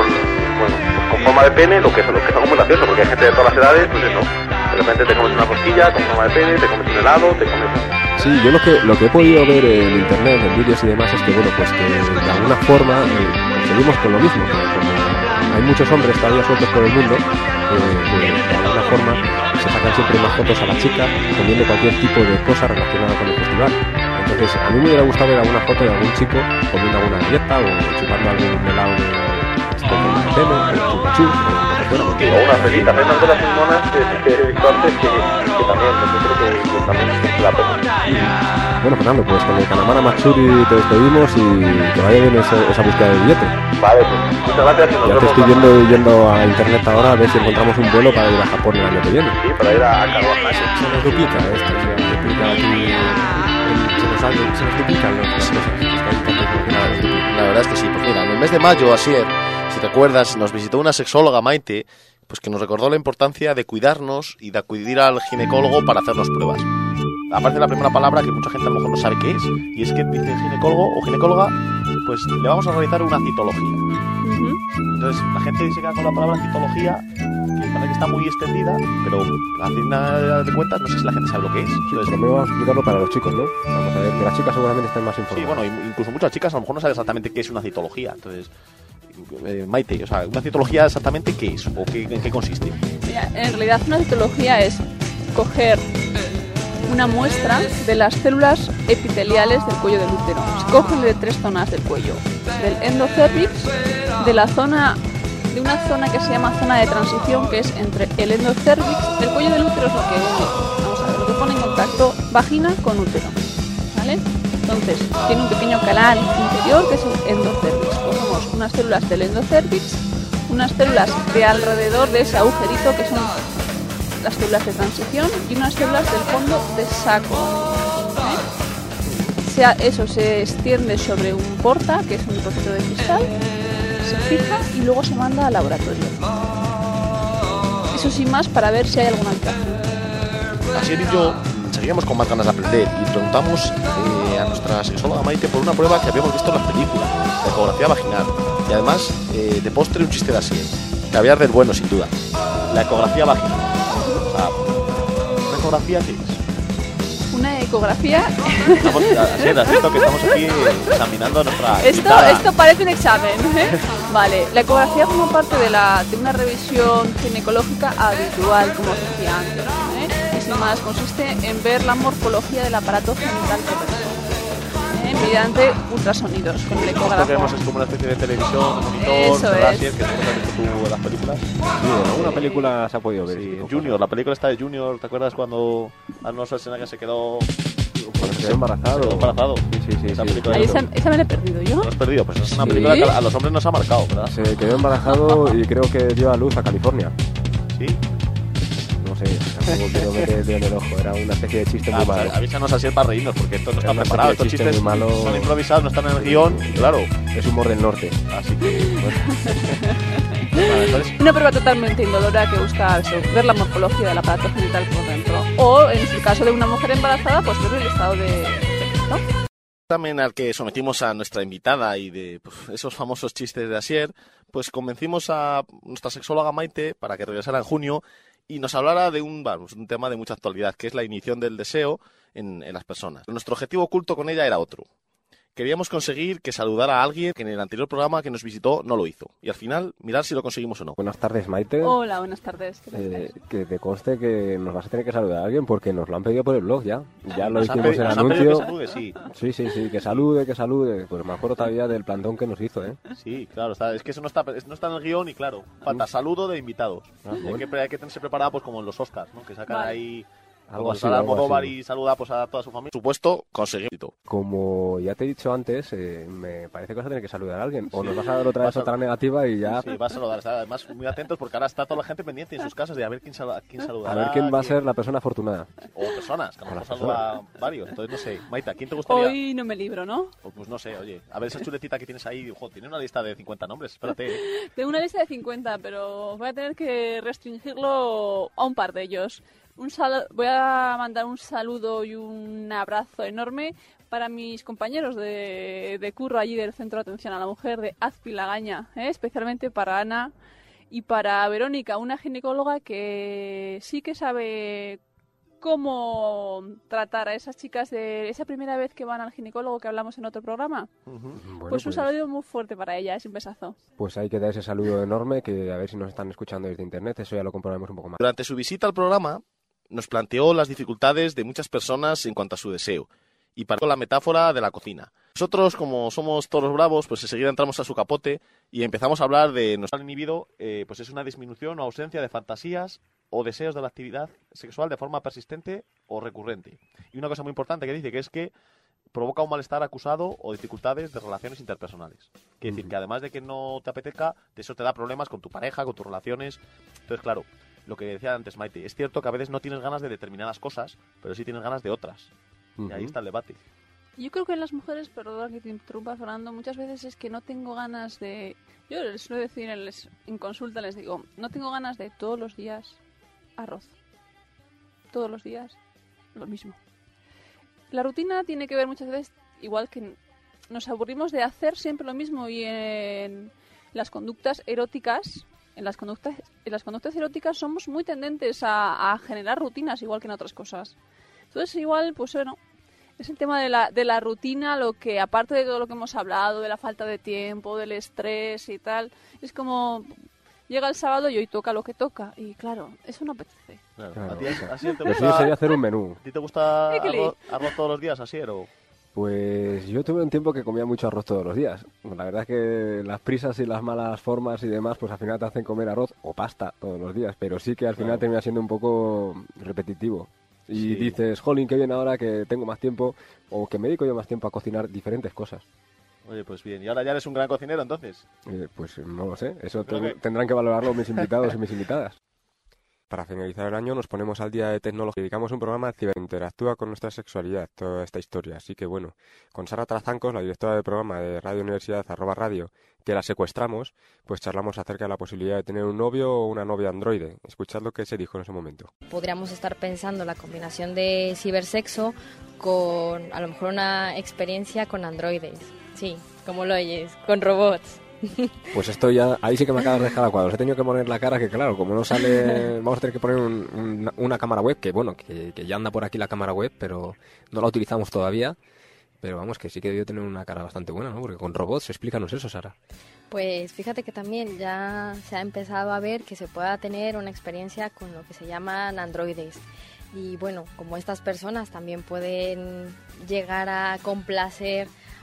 con forma de pene, lo que es algo muy gracioso, porque hay gente de todas las edades, pues eso, de repente te comes una rosquilla con forma de pene, te comes un helado, te comes... Sí, yo lo que he podido ver en internet, en vídeos y demás, es que bueno, pues que de alguna forma seguimos con lo mismo, que como hay muchos hombres todavía sueltos por el mundo, de alguna forma se sacan siempre más fotos a la chica comiendo cualquier tipo de cosa relacionada con el festival. Entonces, a mí me hubiera gustado ver alguna foto de algún chico comiendo alguna galleta o chupando algún helado de pene, o chupachú, o unas velitas, hay unas velas monas que he visto antes que también, yo creo que también es la pena. Bueno, Fernando, pues con el Kanamara Matsuri te despedimos y que vaya bien esa búsqueda de billete. Vale, pues muchas gracias. Ya te estoy yendo a internet ahora a ver si encontramos un vuelo para ir a Japón el año que viene. Sí, para ir a Kawasaki. Se nos duplica esto, se duplica aquí. Se nos duplican las cosas. La verdad es que sí, pues mira, en el mes de mayo, Asier, si te acuerdas, nos visitó una sexóloga, Maite, pues que nos recordó la importancia de cuidarnos y de acudir al ginecólogo para hacernos pruebas. Aparte de la primera palabra que mucha gente a lo mejor no sabe qué es, y es que dice ginecólogo o ginecóloga, pues le vamos a realizar una citología. Entonces la gente se queda con la palabra citología, que parece que está muy extendida, pero a fin de cuentas no sé si la gente sabe lo que es. Entonces, pero me voy a explicarlo para los chicos, ¿no? Vamos a ver, que las chicas seguramente estén más informadas. Sí, bueno, incluso muchas chicas a lo mejor no saben exactamente qué es una citología. Entonces, Maite, o sea, ¿una citología exactamente qué es? ¿O en qué consiste? Mira, en realidad una citología es coger una muestra de las células epiteliales del cuello del útero. Se cogen de 3 zonas del cuello: del endocervix, de una zona que se llama zona de transición, que es entre el endocervix, el cuello del útero es lo que une, vamos a ver, lo que pone en contacto vagina con útero, ¿vale? Entonces, tiene un pequeño canal interior que es el endocervix. Cogemos unas células del endocervix, unas células de alrededor de ese agujerito que son las células de transición y unas células del fondo de saco. Eso se extiende sobre un porta, que es un trocito de cristal, se fija y luego se manda al laboratorio. Eso sin más para ver si hay alguna alteración. Asier y yo seguíamos con más ganas de aprender y preguntamos a nuestra sexóloga Maite por una prueba que habíamos visto en las películas, la ecografía vaginal. Y además, de postre, un chiste de Asier, que había del bueno, sin duda. La ecografía vaginal. O sea, ¿una ecografía qué es? Una ecografía. Asier, has visto que estamos aquí examinando a nuestra esto parece un examen, ¿eh? Vale, la ecografía forma parte de una revisión ginecológica habitual, como os decía antes, ¿eh? Y sin más, consiste en ver la morfología del aparato genital correcto. mediante ultrasonidos con el Esto ecógrafo. que vemos es como una especie de televisión, de monitor, Eso ¿verdad? es. Así es que seguro que has visto tú las películas. Sí, en alguna película se ha podido ver. Sí, Junior, la película está de Junior, ¿te acuerdas cuando Arnold Schwarzenegger se quedó... Cuando se quedó embarazado. Se quedó embarazado. Sí. Esa película Ahí de- esa me la he perdido yo. ¿No has perdido? Pues es una Sí. película que a los hombres nos ha marcado, ¿verdad? Se quedó embarazado y creo que dio a luz a California. Sí. No sé, tampoco quiero meter el dedo en el ojo. Era una especie de chiste muy Pues malo. avísanos así para reírnos, porque esto no está Era una preparado. especie Estos de chiste chistes muy malo. son improvisados, no están en el guión, claro. Es humor del norte. Así que, bueno. Vale, entonces, Una prueba totalmente indolora que busca eso, ver la morfología del aparato genital por dentro. O, en el caso de una mujer embarazada, pues ver el estado de feto. examen al que sometimos a nuestra invitada y de esos famosos chistes de Asier, pues convencimos a nuestra sexóloga Maite para que regresara en junio y nos hablara de un tema de mucha actualidad, que es la inhibición del deseo en las personas. Nuestro objetivo oculto con ella era otro. Queríamos conseguir que saludara a alguien que en el anterior programa que nos visitó no lo hizo. Y al final, mirar si lo conseguimos o no. Buenas tardes, Maite. Hola, buenas tardes. ¿Qué tal? Que te conste que nos vas a tener que saludar a alguien porque nos lo han pedido por el blog ya. Ya lo Nos han hicimos pedido- el nos han pedido anuncio. que salude, sí. Sí, que salude. Pues me acuerdo todavía del plantón que nos hizo, ¿eh? Sí, claro, es que eso no está en el guión y claro, falta saludo de invitados. bueno. Hay que tenerse preparado pues como en los Oscars, ¿no? Que sacan Vale. ahí Algo así, sale algo Almodóvar así. y saluda pues, a toda su familia. Por supuesto, conseguimos. Como ya te he dicho antes, me parece que vas a tener que saludar a alguien. O Sí. nos vas a dar otra Vas vez a- otra negativa y ya... Sí, va a saludar. Además, muy atentos porque ahora está toda la gente pendiente en sus casas de a ver quién saludará. A ver quién va a ser la persona afortunada. O personas, que a lo O mejor las saluda varios. Entonces, no sé. Maita, ¿quién te gustaría? Hoy no me libro, ¿no? Pues no sé, oye. A ver esa chuletita que tienes ahí. Ojo, tiene una lista de 50 nombres. Espérate. Tengo una lista de 50, pero voy a tener que restringirlo a un par de ellos. Voy a mandar un saludo y un abrazo enorme para mis compañeros de curro allí del Centro de Atención a la Mujer de Azpilagaña, especialmente para Ana y para Verónica, una ginecóloga que sí que sabe cómo tratar a esas chicas de esa primera vez que van al ginecólogo que hablamos en otro programa. Bueno, Pues un saludo muy fuerte para ella, es un besazo. Pues hay que dar ese saludo enorme que a ver si nos están escuchando desde internet. Eso ya lo comprobaremos un poco más. Durante su visita al programa, nos planteó las dificultades de muchas personas en cuanto a su deseo, y para la metáfora de la cocina. Nosotros, como somos toros bravos, pues enseguida entramos a su capote y empezamos a hablar de nuestro inhibido, pues es una disminución o ausencia de fantasías o deseos de la actividad sexual de forma persistente o recurrente. Y una cosa muy importante que dice que es que provoca un malestar acusado o dificultades de relaciones interpersonales. Quiere decir que además de que no te apetezca, eso te da problemas con tu pareja, con tus relaciones. Entonces, claro, lo que decía antes Maite, es cierto que a veces no tienes ganas de determinadas cosas, pero sí tienes ganas de otras. Y ahí está el debate. Yo creo que en las mujeres, perdón que te interrumpa, Fernando, muchas veces es que no tengo ganas de... Yo les suelo decir en consulta, les digo, no tengo ganas de todos los días arroz. Todos los días lo mismo. La rutina tiene que ver muchas veces, igual que nos aburrimos de hacer siempre lo mismo y en las conductas eróticas... En las conductas eróticas somos muy tendentes a generar rutinas, igual que en otras cosas. Entonces, igual, pues bueno, es el tema de la rutina, lo que, aparte de todo lo que hemos hablado, de la falta de tiempo, del estrés y tal, es como llega el sábado y hoy toca lo que toca. Y claro, eso no apetece. Claro. ¿A ti así te Lo gusta, suyo sería hacer un menú. ¿A ti te gusta Équili. arroz todos los días, así o...? Pues yo tuve un tiempo que comía mucho arroz todos los días. La verdad es que las prisas y las malas formas y demás, pues al final te hacen comer arroz o pasta todos los días. Pero sí que al final termina siendo un poco repetitivo. Y Sí. dices, jolín, qué bien ahora que tengo más tiempo o que me dedico yo más tiempo a cocinar diferentes cosas. Oye, pues bien. ¿Y ahora ya eres un gran cocinero, entonces? Pues no lo sé, eso Creo que- tendrán que valorarlo mis invitados y mis invitadas. Para finalizar el año nos ponemos al día de tecnología y dedicamos un programa que interactúa con nuestra sexualidad, toda esta historia. Así que bueno, con Sara Trazancos, la directora del programa de Radio Universidad @radio, que la secuestramos, pues charlamos acerca de la posibilidad de tener un novio o una novia androide. Escuchad lo que se dijo en ese momento. Podríamos estar pensando la combinación de cibersexo con a lo mejor una experiencia con androides. Sí, como lo oyes, con robots. Pues esto ya, ahí sí que me acabas de dejar a cuadros. He tenido que poner la cara que claro, como no sale, vamos a tener que poner una cámara web, que bueno, que ya anda por aquí la cámara web, pero no la utilizamos todavía. Pero vamos, que sí que debió tener una cara bastante buena, ¿no? Porque con robots, explícanos eso, Sara. Pues fíjate que también ya se ha empezado a ver que se pueda tener una experiencia con lo que se llaman androides. Y bueno, como estas personas también pueden llegar a complacer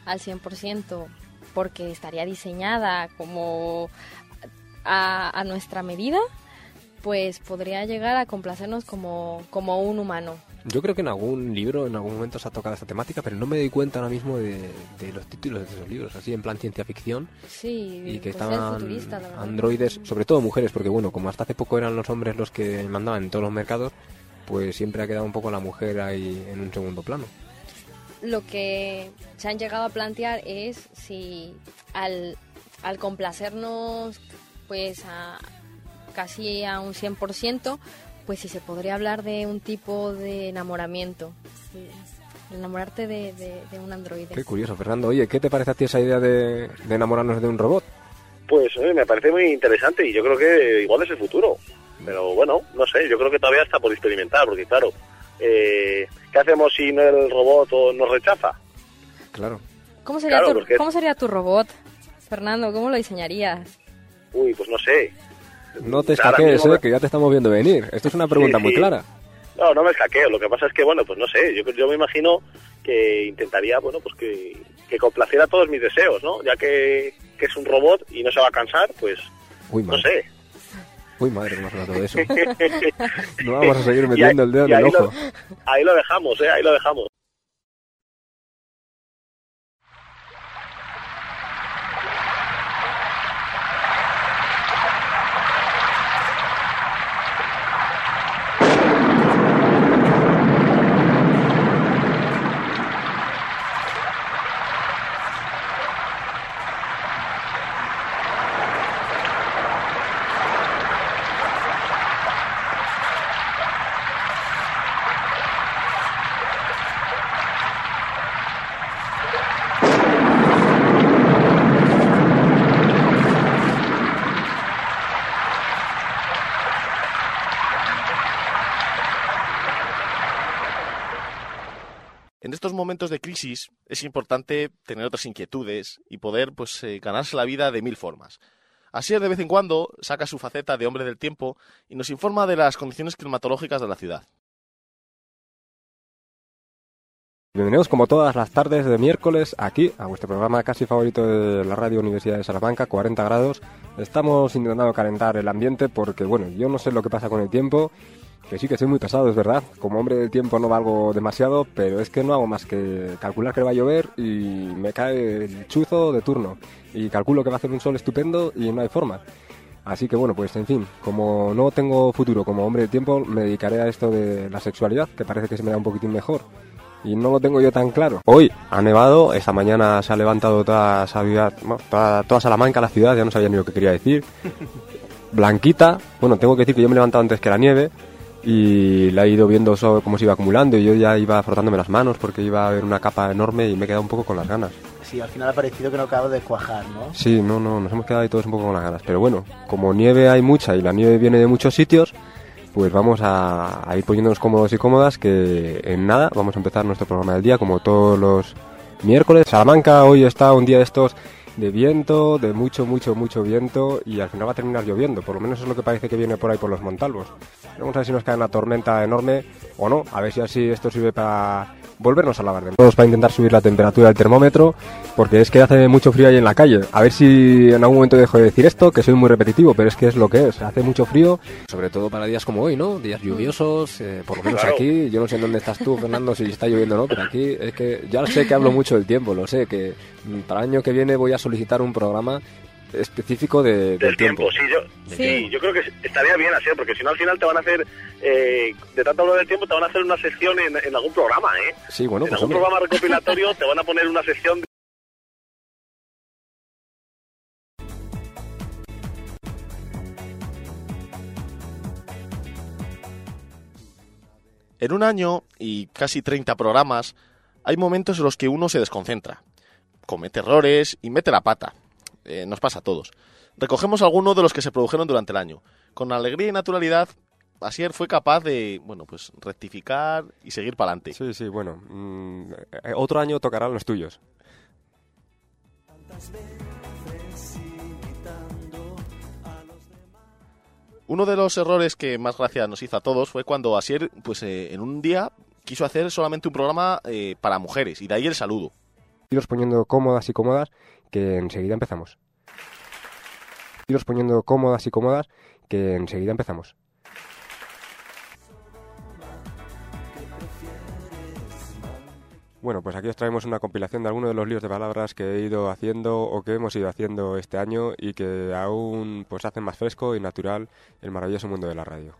al 100% porque estaría diseñada como a nuestra medida, pues podría llegar a complacernos como un humano. Yo creo que en algún libro, en algún momento se ha tocado esta temática, pero no me doy cuenta ahora mismo de los títulos de esos libros, así en plan ciencia ficción. Sí, y que pues estaban futurista, la verdad. androides, sobre todo mujeres, porque bueno, como hasta hace poco eran los hombres los que mandaban en todos los mercados, pues siempre ha quedado un poco la mujer ahí en un segundo plano. Lo que se han llegado a plantear es si al complacernos pues casi a un 100%, pues si se podría hablar de un tipo de enamoramiento, sí, enamorarte de un androide. Qué curioso, Fernando. Oye, ¿qué te parece a ti esa idea de enamorarnos de un robot? Pues me parece muy interesante y yo creo que igual es el futuro. Pero bueno, no sé, yo creo que todavía está por experimentar, porque claro, ¿qué hacemos si el robot nos rechaza? Claro. ¿Cómo sería, Claro, porque- ¿cómo sería tu robot, Fernando? ¿Cómo lo diseñarías? Uy, pues no sé. No te Ahora escaquees, mismo me- que ya te estamos viendo venir. Esto es una pregunta Sí, muy sí. clara. No, no me escaqueo. Lo que pasa es que, bueno, pues no sé. Yo me imagino que intentaría, bueno, pues que complaciera todos mis deseos, ¿no? Ya que es un robot y no se va a cansar, pues Uy, no madre. sé. Uy, madre, no me ha todo eso. No vamos a seguir metiendo el dedo en y el ahí ojo. Ahí lo dejamos, ahí lo dejamos. En estos momentos de crisis es importante tener otras inquietudes y poder ganarse la vida de 1000 formas. Asier de vez en cuando saca su faceta de hombre del tiempo y nos informa de las condiciones climatológicas de la ciudad. Bienvenidos como todas las tardes de miércoles aquí a vuestro programa casi favorito de la Radio Universidad de Salamanca, 40 grados. Estamos intentando calentar el ambiente porque, bueno, yo no sé lo que pasa con el tiempo, que sí que soy muy pesado, es verdad. Como hombre del tiempo no valgo demasiado, pero es que no hago más que calcular que va a llover y me cae el chuzo de turno. Y calculo que va a hacer un sol estupendo y no hay forma. Así que bueno, pues en fin, como no tengo futuro como hombre del tiempo, me dedicaré a esto de la sexualidad, que parece que se me da un poquitín mejor. Y no lo tengo yo tan claro. Hoy ha nevado, esta mañana se ha levantado toda toda Salamanca, la ciudad, ya no sabía ni lo que quería decir. Blanquita, bueno, tengo que decir que yo me he levantado antes que la nieve y la he ido viendo cómo se iba acumulando y yo ya iba frotándome las manos porque iba a haber una capa enorme y me he quedado un poco con las ganas. Sí, al final ha parecido que no acabo de cuajar, ¿no? Sí, no, nos hemos quedado ahí todos un poco con las ganas. Pero bueno, como nieve hay mucha y la nieve viene de muchos sitios, pues vamos a ir poniéndonos cómodos y cómodas, que en nada vamos a empezar nuestro programa del día como todos los miércoles. Salamanca hoy está un día de estos de viento, de mucho viento, y al final va a terminar lloviendo, por lo menos es lo que parece que viene por ahí por los Montalvos. Vamos a ver si nos cae una tormenta enorme o no, a ver si así esto sirve para volvernos a lavar de nuevo. Para intentar subir la temperatura del termómetro, porque es que hace mucho frío ahí en la calle. A ver si en algún momento dejo de decir esto, que soy muy repetitivo, pero es que es lo que es. Hace mucho frío, sobre todo para días como hoy, ¿no? Días lluviosos, por lo menos Claro. aquí. Yo no sé en dónde estás tú, Fernando, si está lloviendo o no, pero aquí es que ya sé que hablo mucho del tiempo, lo sé, que para el año que viene voy a solicitar un programa específico del tiempo. Sí, yo creo que estaría bien así, porque si no al final te van a hacer, de tanto hablar del tiempo, te van a hacer una sección en algún programa, ¿eh? Sí, bueno, En pues algún hombre. programa recopilatorio te van a poner una sección de... En un año y casi 30 programas, hay momentos en los que uno se desconcentra, comete errores y mete la pata. Nos pasa a todos. Recogemos algunos de los que se produjeron durante el año. Con alegría y naturalidad, Asier fue capaz de, rectificar y seguir para adelante. Sí, sí, bueno. Otro año tocarán los tuyos. Uno de los errores que más gracia nos hizo a todos fue cuando Asier, en un día quiso hacer solamente un programa para mujeres, y de ahí el saludo. Iros poniendo cómodas y cómodas, que enseguida empezamos. Iros poniendo cómodas y cómodas, que enseguida empezamos. Bueno, pues aquí os traemos una compilación de algunos de los líos de palabras que he ido haciendo o que hemos ido haciendo este año y que aún pues hacen más fresco y natural el maravilloso mundo de la radio.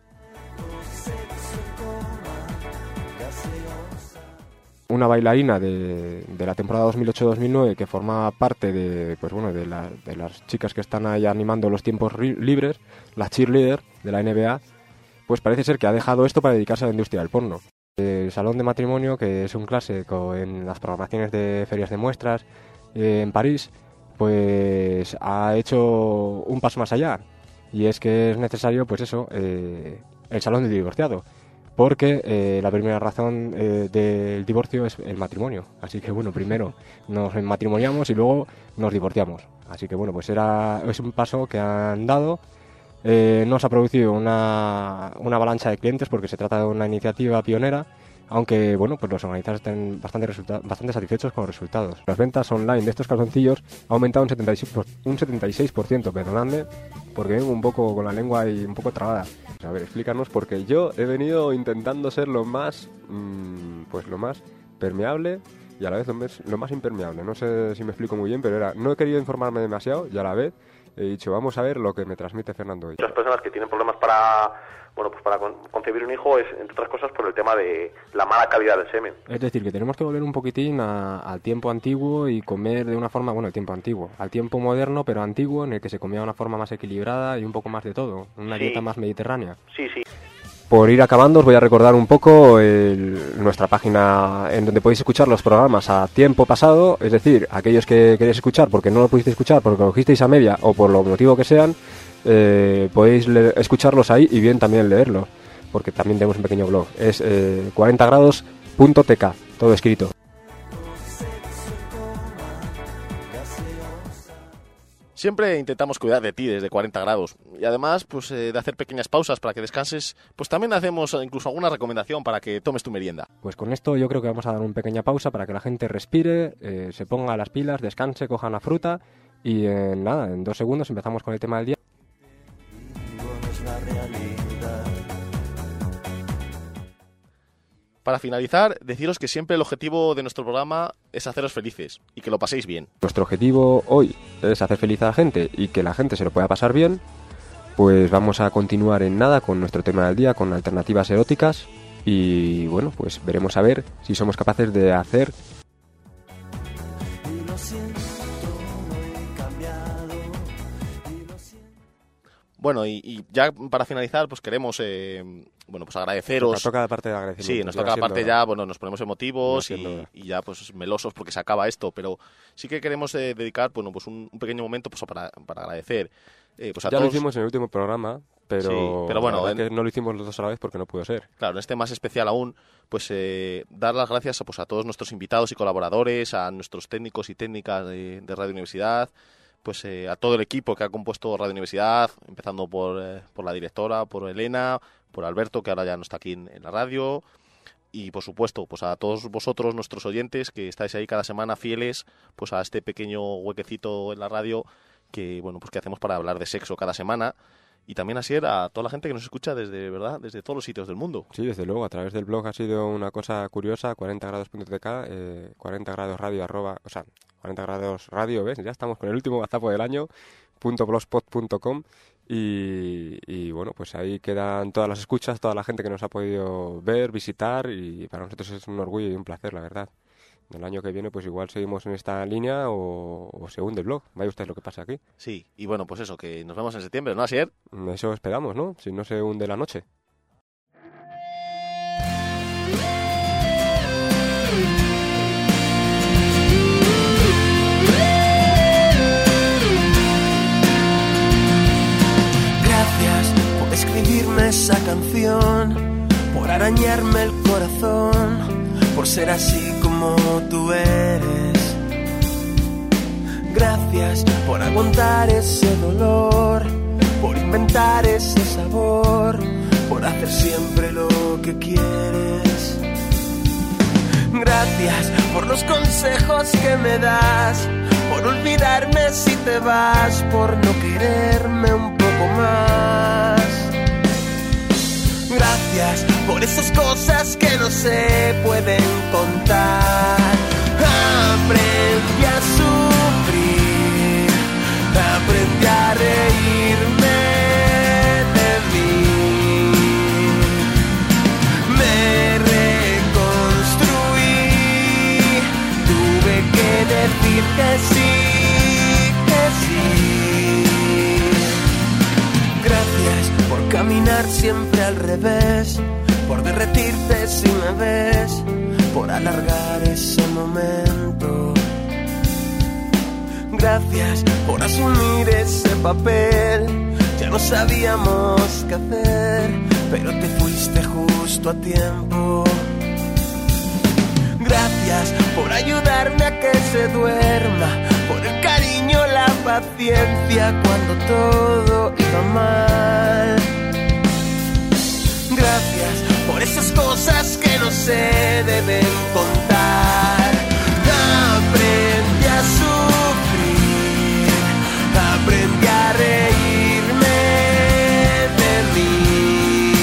Una bailarina de la temporada 2008-2009 que formaba parte de, pues bueno, de las chicas que están ahí animando los tiempos libres, la cheerleader de la NBA, pues parece ser que ha dejado esto para dedicarse a la industria del porno. El Salón de Matrimonio, que es un clásico en las programaciones de ferias de muestras en París, pues ha hecho un paso más allá, y es que es necesario, pues eso, el salón del divorciado, porque la primera razón del divorcio es el matrimonio. Así que bueno, primero nos matrimoniamos y luego nos divorciamos. Así que bueno, pues es un paso que han dado. No se ha producido una avalancha de clientes porque se trata de una iniciativa pionera, aunque bueno, pues los organizadores están bastante satisfechos con los resultados. Las ventas online de estos calzoncillos han aumentado un 76%, perdonadme, porque vengo un poco con la lengua ahí un poco trabada. A ver, explícanos, porque yo he venido intentando ser lo más permeable y a la vez lo más impermeable. No sé si me explico muy bien, pero no he querido informarme demasiado y a la vez he dicho, vamos a ver lo que me transmite Fernando hoy. Las personas que tienen problemas para concebir un hijo es, entre otras cosas, por el tema de la mala calidad del semen. Es decir, que tenemos que volver un poquitín al tiempo antiguo y comer de una forma, el tiempo antiguo, al tiempo moderno pero antiguo, en el que se comía de una forma más equilibrada y un poco más de todo, una dieta más mediterránea. Sí. Por ir acabando, os voy a recordar un poco nuestra página en donde podéis escuchar los programas a tiempo pasado, es decir, aquellos que queréis escuchar porque no lo pudisteis escuchar porque lo cogisteis a media o por lo motivo que sean, podéis escucharlos ahí y bien también leerlos, porque también tenemos un pequeño blog. Es 40grados.tk, todo escrito. Siempre intentamos cuidar de ti desde 40 grados y además pues de hacer pequeñas pausas para que descanses, pues también hacemos incluso alguna recomendación para que tomes tu merienda. Pues con esto yo creo que vamos a dar una pequeña pausa para que la gente respire, se ponga las pilas, descanse, coja una fruta y en 2 segundos empezamos con el tema del día. Para finalizar, deciros que siempre el objetivo de nuestro programa es haceros felices y que lo paséis bien. Nuestro objetivo hoy es hacer feliz a la gente y que la gente se lo pueda pasar bien. Pues vamos a continuar en nada con nuestro tema del día, con alternativas eróticas. Y bueno, pues veremos a ver si somos capaces de hacer... Bueno, y ya para finalizar, pues queremos pues agradeceros. Nos toca la parte de agradecimiento. Sí, nos toca la parte ya, nos ponemos emotivos y ya pues melosos porque se acaba esto, pero sí que queremos dedicar pues un pequeño momento pues para agradecer. Pues a ya todos. Lo hicimos en el último programa, pero bueno, que no lo hicimos los dos a la vez porque no pudo ser. Claro, en este más especial aún, pues dar las gracias a todos nuestros invitados y colaboradores, a nuestros técnicos y técnicas de Radio Universidad, pues a todo el equipo que ha compuesto Radio Universidad, empezando por la directora, por Elena, por Alberto, que ahora ya no está aquí en la radio, y por supuesto pues a todos vosotros, nuestros oyentes, que estáis ahí cada semana fieles pues a este pequeño huequecito en la radio que pues que hacemos para hablar de sexo cada semana. Y también así a toda la gente que nos escucha desde todos los sitios del mundo. Sí, desde luego, a través del blog ha sido una cosa curiosa, 40grados.tk, 40grados radio, ¿ves? Ya estamos con el último gazapo del año, .blogspot.com y bueno, pues ahí quedan todas las escuchas, toda la gente que nos ha podido ver, visitar y para nosotros es un orgullo y un placer, la verdad. El año que viene pues igual seguimos en esta línea o se hunde el blog. Vaya usted lo que pasa aquí. Sí, y bueno, pues eso, que nos vemos en septiembre, ¿no, Asier? Eso esperamos, ¿no? Si no se hunde la noche. Gracias por escribirme esa canción, por arañarme el corazón, por ser así como tú eres. Gracias por aguantar ese dolor, por inventar ese sabor, por hacer siempre lo que quieres. Gracias por no los consejos que me das, por olvidarme si te vas, por no quererme un poco más. Gracias por esas cosas que no se pueden contar. Aprendí a sufrir, aprendí a reírme de mí. Me reconstruí, tuve que decir que sí, que sí. Gracias por caminar siempre al revés, por derretirte si me ves, por alargar ese momento. Gracias por asumir ese papel, ya no sabíamos qué hacer, pero te fuiste justo a tiempo. Gracias por ayudarme a que se duerma, por el cariño, la paciencia cuando todo iba mal. Gracias por esas cosas que no se deben contar. Aprendí a sufrir, aprendí a reírme de mí.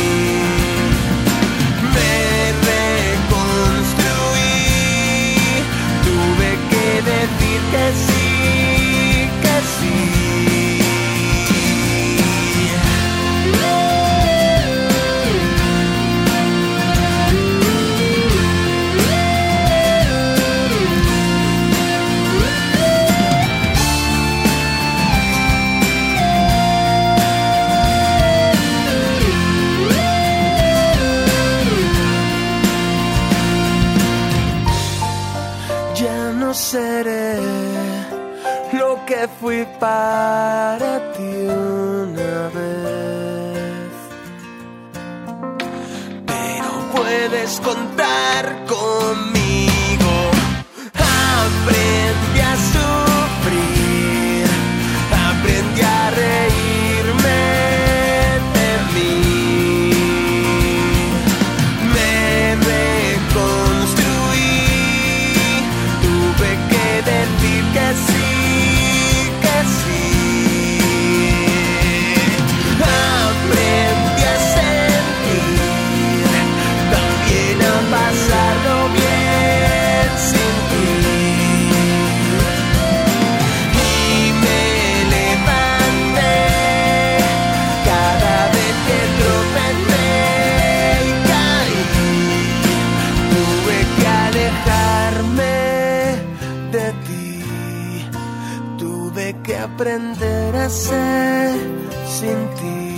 Me reconstruí, tuve que decir que sí, que sí. No seré lo que fui para ti una vez, pero puedes contar conmigo. Aprendí a sufrir, aprendí a reírme de mí. Me reconstruí, tuve que decir que sí, que sí. Aprendí a sentir, también a pasarlo bien sin ti. Y me levanté cada vez que tropecé y caí. Tuve que alejarme de ti, tuve que aprender a ser sin ti.